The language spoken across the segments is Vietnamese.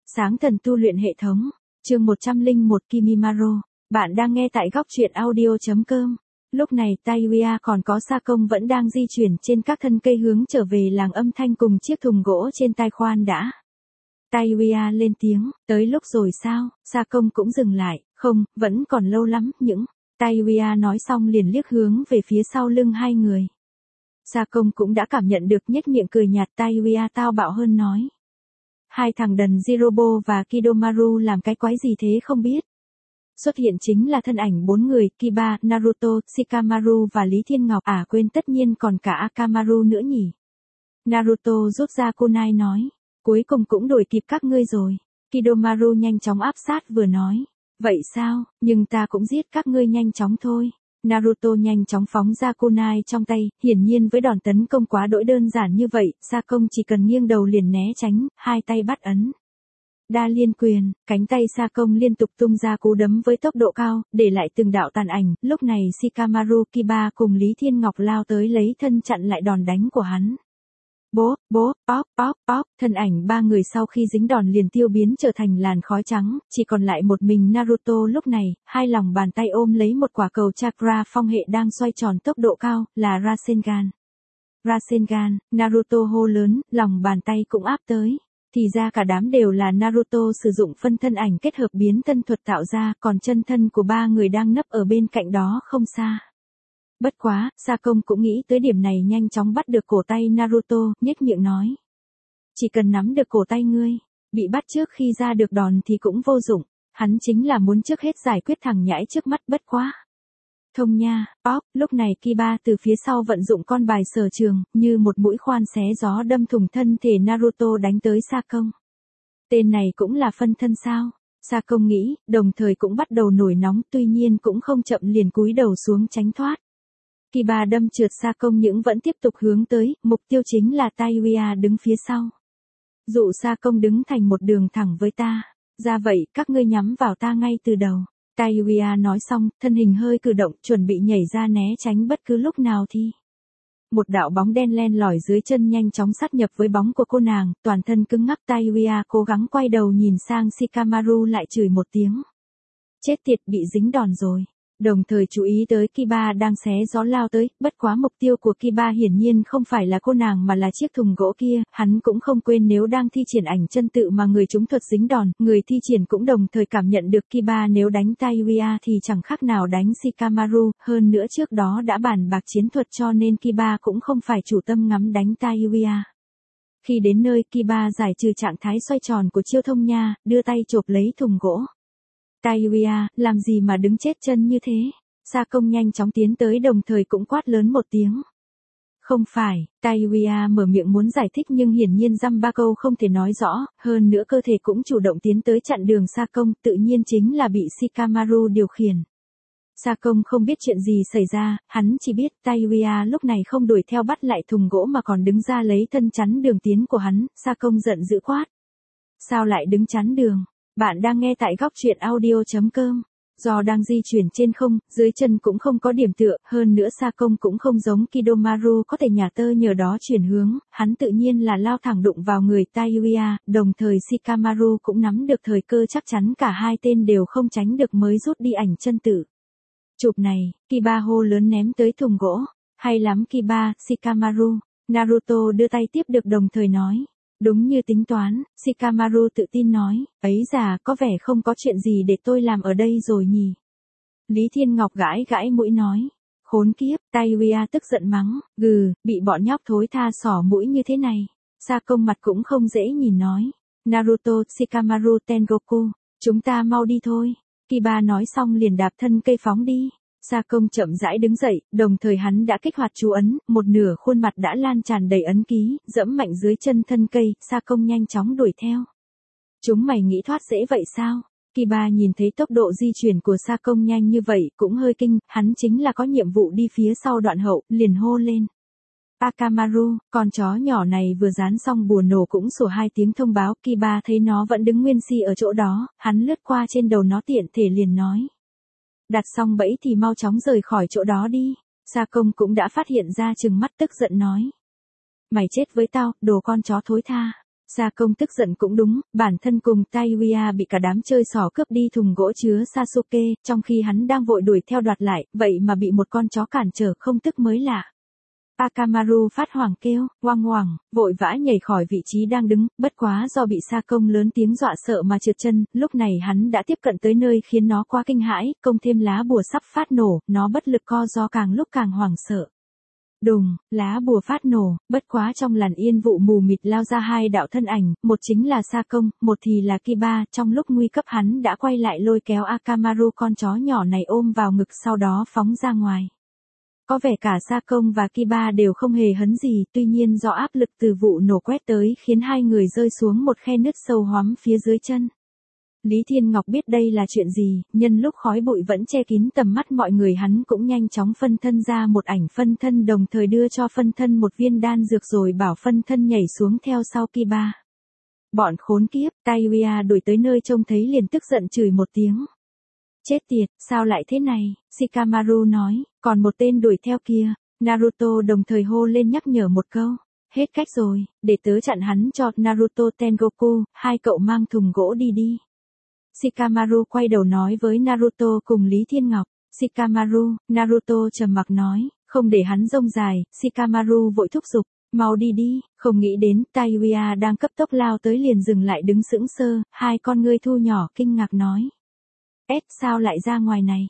Sáng thần tu luyện hệ thống, chương 101 Kimimaro, bạn đang nghe tại góc truyện audio.com. Lúc này Taiyuya còn có Sa Công vẫn đang di chuyển trên các thân cây hướng trở về làng âm thanh cùng chiếc thùng gỗ trên tai khoan đã. Taiyuya lên tiếng, tới lúc rồi sao? Sa Công cũng dừng lại, không, vẫn còn lâu lắm, những. Taiyuya nói xong liền liếc hướng về phía sau lưng hai người. Sa Công cũng đã cảm nhận được, nhếch miệng cười nhạt. Taiyuya tao bạo hơn nói. Hai thằng đần Jirobo và Kidomaru làm cái quái gì thế không biết. Xuất hiện chính là thân ảnh bốn người, Kiba, Naruto, Shikamaru và Lý Thiên Ngọc. À quên, tất nhiên còn cả Akamaru nữa nhỉ. Naruto rút ra kunai nói. Cuối cùng cũng đuổi kịp các ngươi rồi. Kidomaru nhanh chóng áp sát vừa nói. Vậy sao, nhưng ta cũng giết các ngươi nhanh chóng thôi. Naruto nhanh chóng phóng ra kunai trong tay, hiển nhiên với đòn tấn công quá đỗi đơn giản như vậy, Sa Công chỉ cần nghiêng đầu liền né tránh, hai tay bắt ấn. Đa liên quyền, cánh tay Sa Công liên tục tung ra cú đấm với tốc độ cao, để lại từng đạo tàn ảnh, lúc này Shikamaru, Kiba cùng Lý Thiên Ngọc lao tới lấy thân chặn lại đòn đánh của hắn. Bố, bóp, thân ảnh ba người sau khi dính đòn liền tiêu biến trở thành làn khói trắng, chỉ còn lại một mình Naruto lúc này, hai lòng bàn tay ôm lấy một quả cầu chakra phong hệ đang xoay tròn tốc độ cao, là Rasengan. Rasengan, Naruto hô lớn, lòng bàn tay cũng áp tới. Thì ra cả đám đều là Naruto sử dụng phân thân ảnh kết hợp biến thân thuật tạo ra, còn chân thân của ba người đang nấp ở bên cạnh đó không xa. Bất quá, Sa Công cũng nghĩ tới điểm này, nhanh chóng bắt được cổ tay Naruto, nhếch miệng nói. Chỉ cần nắm được cổ tay ngươi, bị bắt trước khi ra được đòn thì cũng vô dụng, hắn chính là muốn trước hết giải quyết thằng nhãi trước mắt. Bất quá. Thông nha, lúc này Kiba từ phía sau vận dụng con bài sở trường, như một mũi khoan xé gió đâm thủng thân thể Naruto đánh tới Sa Công. Tên này cũng là phân thân sao? Sa Công nghĩ, đồng thời cũng bắt đầu nổi nóng, tuy nhiên cũng không chậm liền cúi đầu xuống tránh thoát. Kiba đâm trượt Sa Công nhưng vẫn tiếp tục hướng tới, mục tiêu chính là Taiyuya đứng phía sau. Dụ Sa Công đứng thành một đường thẳng với ta. Ra vậy, các ngươi nhắm vào ta ngay từ đầu. Taiyuya nói xong, thân hình hơi cử động, chuẩn bị nhảy ra né tránh bất cứ lúc nào thì. Một đạo bóng đen len lỏi dưới chân nhanh chóng sát nhập với bóng của cô nàng, toàn thân cứng ngắc. Taiyuya cố gắng quay đầu nhìn sang Shikamaru lại chửi một tiếng. Chết tiệt, bị dính đòn rồi. Đồng thời chú ý tới Kiba đang xé gió lao tới, bất quá mục tiêu của Kiba hiển nhiên không phải là cô nàng mà là chiếc thùng gỗ kia, hắn cũng không quên nếu đang thi triển ảnh chân tự mà người chúng thuật dính đòn, người thi triển cũng đồng thời cảm nhận được Kiba nếu đánh Taiyuya thì chẳng khác nào đánh Shikamaru, hơn nữa trước đó đã bàn bạc chiến thuật cho nên Kiba cũng không phải chủ tâm ngắm đánh Taiyuya. Khi đến nơi, Kiba giải trừ trạng thái xoay tròn của chiêu thông nha, đưa tay chộp lấy thùng gỗ. Taiyuya, làm gì mà đứng chết chân như thế? Sa Công nhanh chóng tiến tới đồng thời cũng quát lớn một tiếng. Không phải, Taiyuya mở miệng muốn giải thích nhưng hiển nhiên dăm ba câu không thể nói rõ, hơn nữa cơ thể cũng chủ động tiến tới chặn đường Sa Công, tự nhiên chính là bị Shikamaru điều khiển. Sa Công không biết chuyện gì xảy ra, hắn chỉ biết Taiyuya lúc này không đuổi theo bắt lại thùng gỗ mà còn đứng ra lấy thân chắn đường tiến của hắn. Sa Công giận dữ quát. Sao lại đứng chắn đường? Bạn đang nghe tại góc truyện audio.com. Do đang di chuyển trên không, dưới chân cũng không có điểm tựa, hơn nữa Sa Công cũng không giống Kidomaru có thể nhả tơ nhờ đó chuyển hướng, hắn tự nhiên là lao thẳng đụng vào người Taiyuya, đồng thời Shikamaru cũng nắm được thời cơ, chắc chắn cả hai tên đều không tránh được mới rút đi ảnh chân tử. Chụp này, Kiba hô lớn ném tới thùng gỗ. Hay lắm Kiba, Shikamaru. Naruto đưa tay tiếp được đồng thời nói. Đúng như tính toán, Shikamaru tự tin nói, ấy già, có vẻ không có chuyện gì để tôi làm ở đây rồi nhỉ. Lý Thiên Ngọc gãi gãi mũi nói, khốn kiếp. Taiyuya tức giận mắng, bị bọn nhóc thối tha xỏ mũi như thế này. Sa Công mặt cũng không dễ nhìn nói, Naruto, Shikamaru, Tengoku, chúng ta mau đi thôi. Kiba nói xong liền đạp thân cây phóng đi. Sa Công chậm rãi đứng dậy, đồng thời hắn đã kích hoạt chú ấn, một nửa khuôn mặt đã lan tràn đầy ấn ký, dẫm mạnh dưới chân thân cây. Sa Công nhanh chóng đuổi theo. Chúng mày nghĩ thoát dễ vậy sao? Kiba nhìn thấy tốc độ di chuyển của Sa Công nhanh như vậy, cũng hơi kinh, hắn chính là có nhiệm vụ đi phía sau đoạn hậu, liền hô lên. Akamaru, con chó nhỏ này vừa dán xong bùa nổ cũng sủa hai tiếng thông báo. Kiba thấy nó vẫn đứng nguyên si ở chỗ đó, hắn lướt qua trên đầu nó tiện thể liền nói. Đặt xong bẫy thì mau chóng rời khỏi chỗ đó đi. Sa Công cũng đã phát hiện ra, trừng mắt tức giận nói. Mày chết với tao, đồ con chó thối tha. Sa công tức giận cũng đúng, bản thân cùng Taiuya bị cả đám chơi xỏ cướp đi thùng gỗ chứa Sasuke, trong khi hắn đang vội đuổi theo đoạt lại, vậy mà bị một con chó cản trở không tức mới lạ. Akamaru phát hoảng kêu, oang oảng, vội vã nhảy khỏi vị trí đang đứng, bất quá do bị Sa công lớn tiếng dọa sợ mà trượt chân, lúc này hắn đã tiếp cận tới nơi khiến nó quá kinh hãi, công thêm lá bùa sắp phát nổ, nó bất lực co do càng lúc càng hoảng sợ. Đùng, lá bùa phát nổ, bất quá trong làn yên vụ mù mịt lao ra hai đạo thân ảnh, một chính là Sa công, một thì là Kiba, trong lúc nguy cấp hắn đã quay lại lôi kéo Akamaru con chó nhỏ này ôm vào ngực sau đó phóng ra ngoài. Có vẻ cả Sa công và Kiba đều không hề hấn gì, tuy nhiên do áp lực từ vụ nổ quét tới khiến hai người rơi xuống một khe nứt sâu hoắm phía dưới chân. Lý Thiên Ngọc biết đây là chuyện gì, nhân lúc khói bụi vẫn che kín tầm mắt mọi người hắn cũng nhanh chóng phân thân ra một ảnh phân thân đồng thời đưa cho phân thân một viên đan dược rồi bảo phân thân nhảy xuống theo sau Kiba. Bọn khốn kiếp, Taiuya đuổi tới nơi trông thấy liền tức giận chửi một tiếng. Chết tiệt, sao lại thế này, Shikamaru nói, còn một tên đuổi theo kia, Naruto đồng thời hô lên nhắc nhở một câu. Hết cách rồi, để tớ chặn hắn cho Naruto Tengoku, hai cậu mang thùng gỗ đi đi. Shikamaru quay đầu nói với Naruto cùng Lý Thiên Ngọc. Shikamaru, Naruto trầm mặc nói, không để hắn rông dài, Shikamaru vội thúc giục, mau đi đi, không nghĩ đến Taiuya đang cấp tốc lao tới liền dừng lại đứng sững sờ, hai con ngươi thu nhỏ kinh ngạc nói. Sao lại ra ngoài này?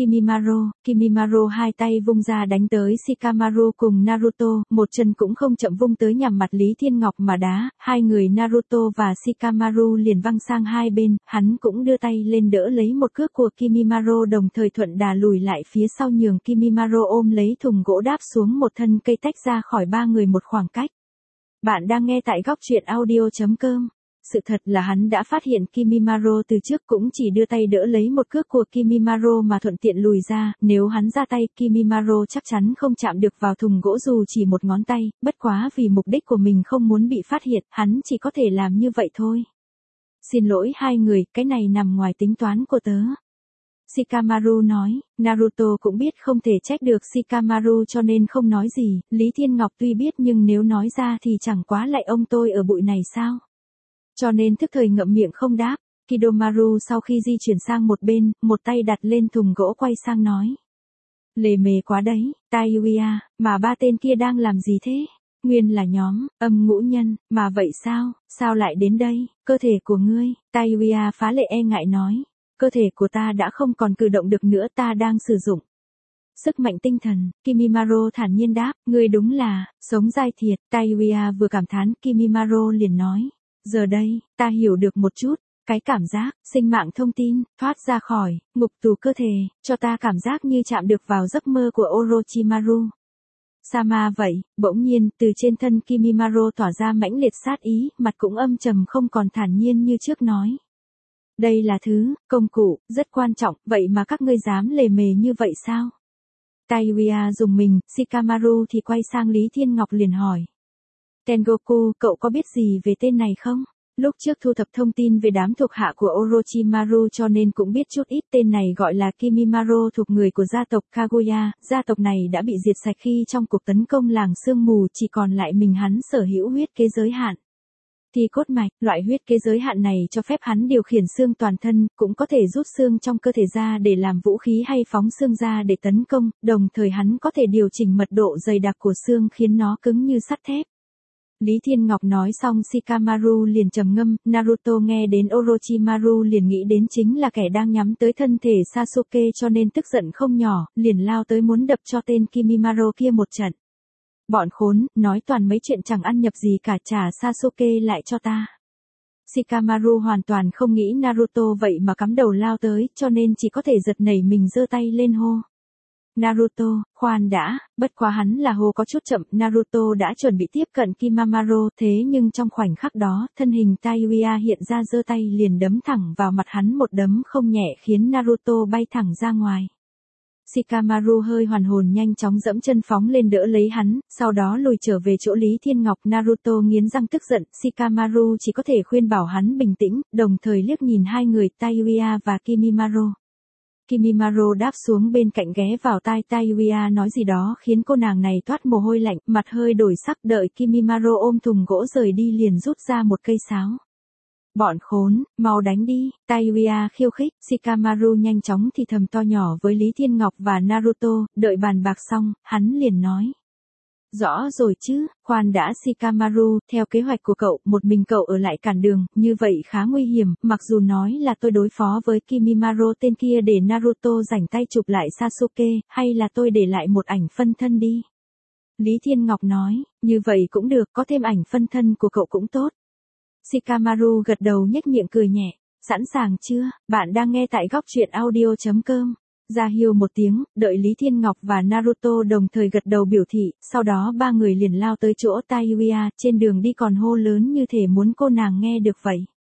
Kimimaro hai tay vung ra đánh tới Shikamaru cùng Naruto, một chân cũng không chậm vung tới nhằm mặt Lý Thiên Ngọc mà đá, hai người Naruto và Shikamaru liền văng sang hai bên, hắn cũng đưa tay lên đỡ lấy một cước của Kimimaro đồng thời thuận đà lùi lại phía sau nhường Kimimaro ôm lấy thùng gỗ đáp xuống một thân cây tách ra khỏi ba người một khoảng cách. Bạn đang nghe tại góc truyện audio.com. Sự thật là hắn đã phát hiện Kimimaro từ trước cũng chỉ đưa tay đỡ lấy một cước của Kimimaro mà thuận tiện lùi ra, nếu hắn ra tay Kimimaro chắc chắn không chạm được vào thùng gỗ dù chỉ một ngón tay, bất quá vì mục đích của mình không muốn bị phát hiện, hắn chỉ có thể làm như vậy thôi. Xin lỗi hai người, cái này nằm ngoài tính toán của tớ. Shikamaru nói, Naruto cũng biết không thể trách được Shikamaru cho nên không nói gì, Lý Thiên Ngọc tuy biết nhưng nếu nói ra thì chẳng quá lại ông tôi ở bụi này sao. Cho nên thức thời ngậm miệng không đáp, Kidomaru sau khi di chuyển sang một bên, một tay đặt lên thùng gỗ quay sang nói. Lề mề quá đấy, Taiuya, mà ba tên kia đang làm gì thế? Nguyên là nhóm, âm ngũ nhân, mà vậy sao lại đến đây, cơ thể của ngươi, Taiuya phá lệ e ngại nói. Cơ thể của ta đã không còn cử động được nữa ta đang sử dụng. Sức mạnh tinh thần, Kimimaro thản nhiên đáp, ngươi đúng là, sống dai thiệt, Taiuya vừa cảm thán Kimimaro liền nói. Giờ đây, ta hiểu được một chút, cái cảm giác, sinh mạng thông tin, thoát ra khỏi, ngục tù cơ thể, cho ta cảm giác như chạm được vào giấc mơ của Orochimaru. Sama vậy, bỗng nhiên, từ trên thân Kimimaro tỏa ra mãnh liệt sát ý, mặt cũng âm trầm không còn thản nhiên như trước nói. Đây là thứ, công cụ, rất quan trọng, vậy mà các ngươi dám lề mề như vậy sao? Taiuya dùng mình, Shikamaru thì quay sang Lý Thiên Ngọc liền hỏi. Tengoku, cậu có biết gì về tên này không? Lúc trước thu thập thông tin về đám thuộc hạ của Orochimaru cho nên cũng biết chút ít tên này gọi là Kimimaro thuộc người của gia tộc Kaguya, gia tộc này đã bị diệt sạch khi trong cuộc tấn công làng sương mù chỉ còn lại mình hắn sở hữu huyết kế giới hạn. Thì cốt mạch, loại huyết kế giới hạn này cho phép hắn điều khiển xương toàn thân, cũng có thể rút xương trong cơ thể ra để làm vũ khí hay phóng xương ra để tấn công, đồng thời hắn có thể điều chỉnh mật độ dày đặc của xương khiến nó cứng như sắt thép. Lý Thiên Ngọc nói xong Shikamaru liền trầm ngâm, Naruto nghe đến Orochimaru liền nghĩ đến chính là kẻ đang nhắm tới thân thể Sasuke cho nên tức giận không nhỏ, liền lao tới muốn đập cho tên Kimimaro kia một trận. Bọn khốn, nói toàn mấy chuyện chẳng ăn nhập gì cả trả Sasuke lại cho ta. Shikamaru hoàn toàn không nghĩ Naruto vậy mà cắm đầu lao tới cho nên chỉ có thể giật nảy mình giơ tay lên hô. Naruto, khoan đã, bất quá hắn là hô có chút chậm, Naruto đã chuẩn bị tiếp cận Kimimaro thế nhưng trong khoảnh khắc đó, thân hình Taiuya hiện ra giơ tay liền đấm thẳng vào mặt hắn một đấm không nhẹ khiến Naruto bay thẳng ra ngoài. Shikamaru hơi hoàn hồn nhanh chóng dẫm chân phóng lên đỡ lấy hắn, sau đó lùi trở về chỗ Lý Thiên Ngọc. Naruto nghiến răng tức giận, Shikamaru chỉ có thể khuyên bảo hắn bình tĩnh, đồng thời liếc nhìn hai người Taiuya và Kimimaro. Kimimaro đáp xuống bên cạnh ghé vào tai Taiyuya nói gì đó khiến cô nàng này toát mồ hôi lạnh, mặt hơi đổi sắc. Đợi Kimimaro ôm thùng gỗ rời đi liền rút ra một cây sáo. Bọn khốn, mau đánh đi, Taiyuya khiêu khích. Shikamaru nhanh chóng thì thầm to nhỏ với Lý Thiên Ngọc và Naruto. Đợi bàn bạc xong, hắn liền nói. Rõ rồi chứ, khoan đã Shikamaru, theo kế hoạch của cậu, một mình cậu ở lại cản đường, như vậy khá nguy hiểm, mặc dù nói là tôi đối phó với Kimimaro tên kia để Naruto rảnh tay chụp lại Sasuke, hay là tôi để lại một ảnh phân thân đi. Lý Thiên Ngọc nói, như vậy cũng được, có thêm ảnh phân thân của cậu cũng tốt. Shikamaru gật đầu nhếch miệng cười nhẹ, sẵn sàng chưa, bạn đang nghe tại góc truyện audio.com. Ra hiệu một tiếng, đợi Lý Thiên Ngọc và Naruto đồng thời gật đầu biểu thị, sau đó ba người liền lao tới chỗ Taiyuya, trên đường đi còn hô lớn như thể muốn cô nàng nghe được vậy.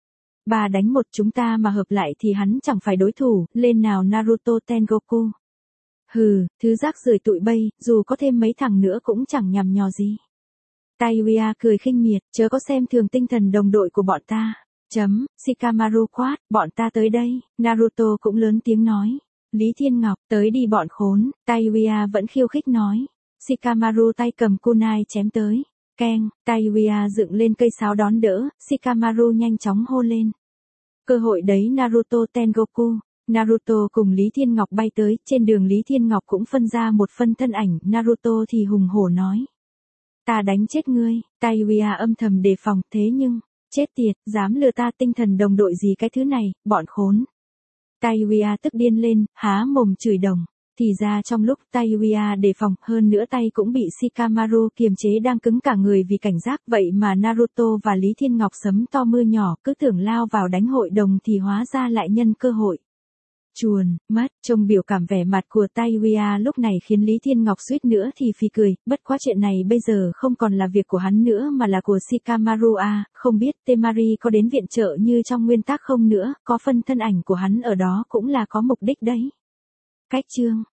3 đánh 1 chúng ta mà hợp lại thì hắn chẳng phải đối thủ, lên nào Naruto Tengoku. Hừ, thứ rác rưởi tụi bay, dù có thêm mấy thằng nữa cũng chẳng nhằm nhò gì. Taiyuya cười khinh miệt, chớ có xem thường tinh thần đồng đội của bọn ta. Shikamaru quát, bọn ta tới đây, Naruto cũng lớn tiếng nói. Lý Thiên Ngọc, tới đi bọn khốn, Taiyuya vẫn khiêu khích nói. Shikamaru tay cầm kunai chém tới. Keng, Taiyuya dựng lên cây sáo đón đỡ, Shikamaru nhanh chóng hô lên. Cơ hội đấy Naruto Tengoku. Naruto cùng Lý Thiên Ngọc bay tới, trên đường Lý Thiên Ngọc cũng phân ra một phân thân ảnh, Naruto thì hùng hổ nói. Ta đánh chết ngươi, Taiyuya âm thầm đề phòng, thế nhưng, chết tiệt, dám lừa ta tinh thần đồng đội gì cái thứ này, bọn khốn. Taiyuya tức điên lên, há mồm chửi đồng. Thì ra trong lúc Taiyuya đề phòng, hơn nữa tay cũng bị Shikamaru kiềm chế đang cứng cả người vì cảnh giác, vậy mà Naruto và Lý Thiên Ngọc sấm to mưa nhỏ, cứ tưởng lao vào đánh hội đồng thì hóa ra lại nhân cơ hội. Chuồn, mất, trông biểu cảm vẻ mặt của Taiyuya lúc này khiến Lý Thiên Ngọc suýt nữa thì phì cười, bất quá chuyện này bây giờ không còn là việc của hắn nữa mà là của Shikamaru à, không biết Temari có đến viện trợ như trong nguyên tắc không nữa, có phân thân ảnh của hắn ở đó cũng là có mục đích đấy. Cách chương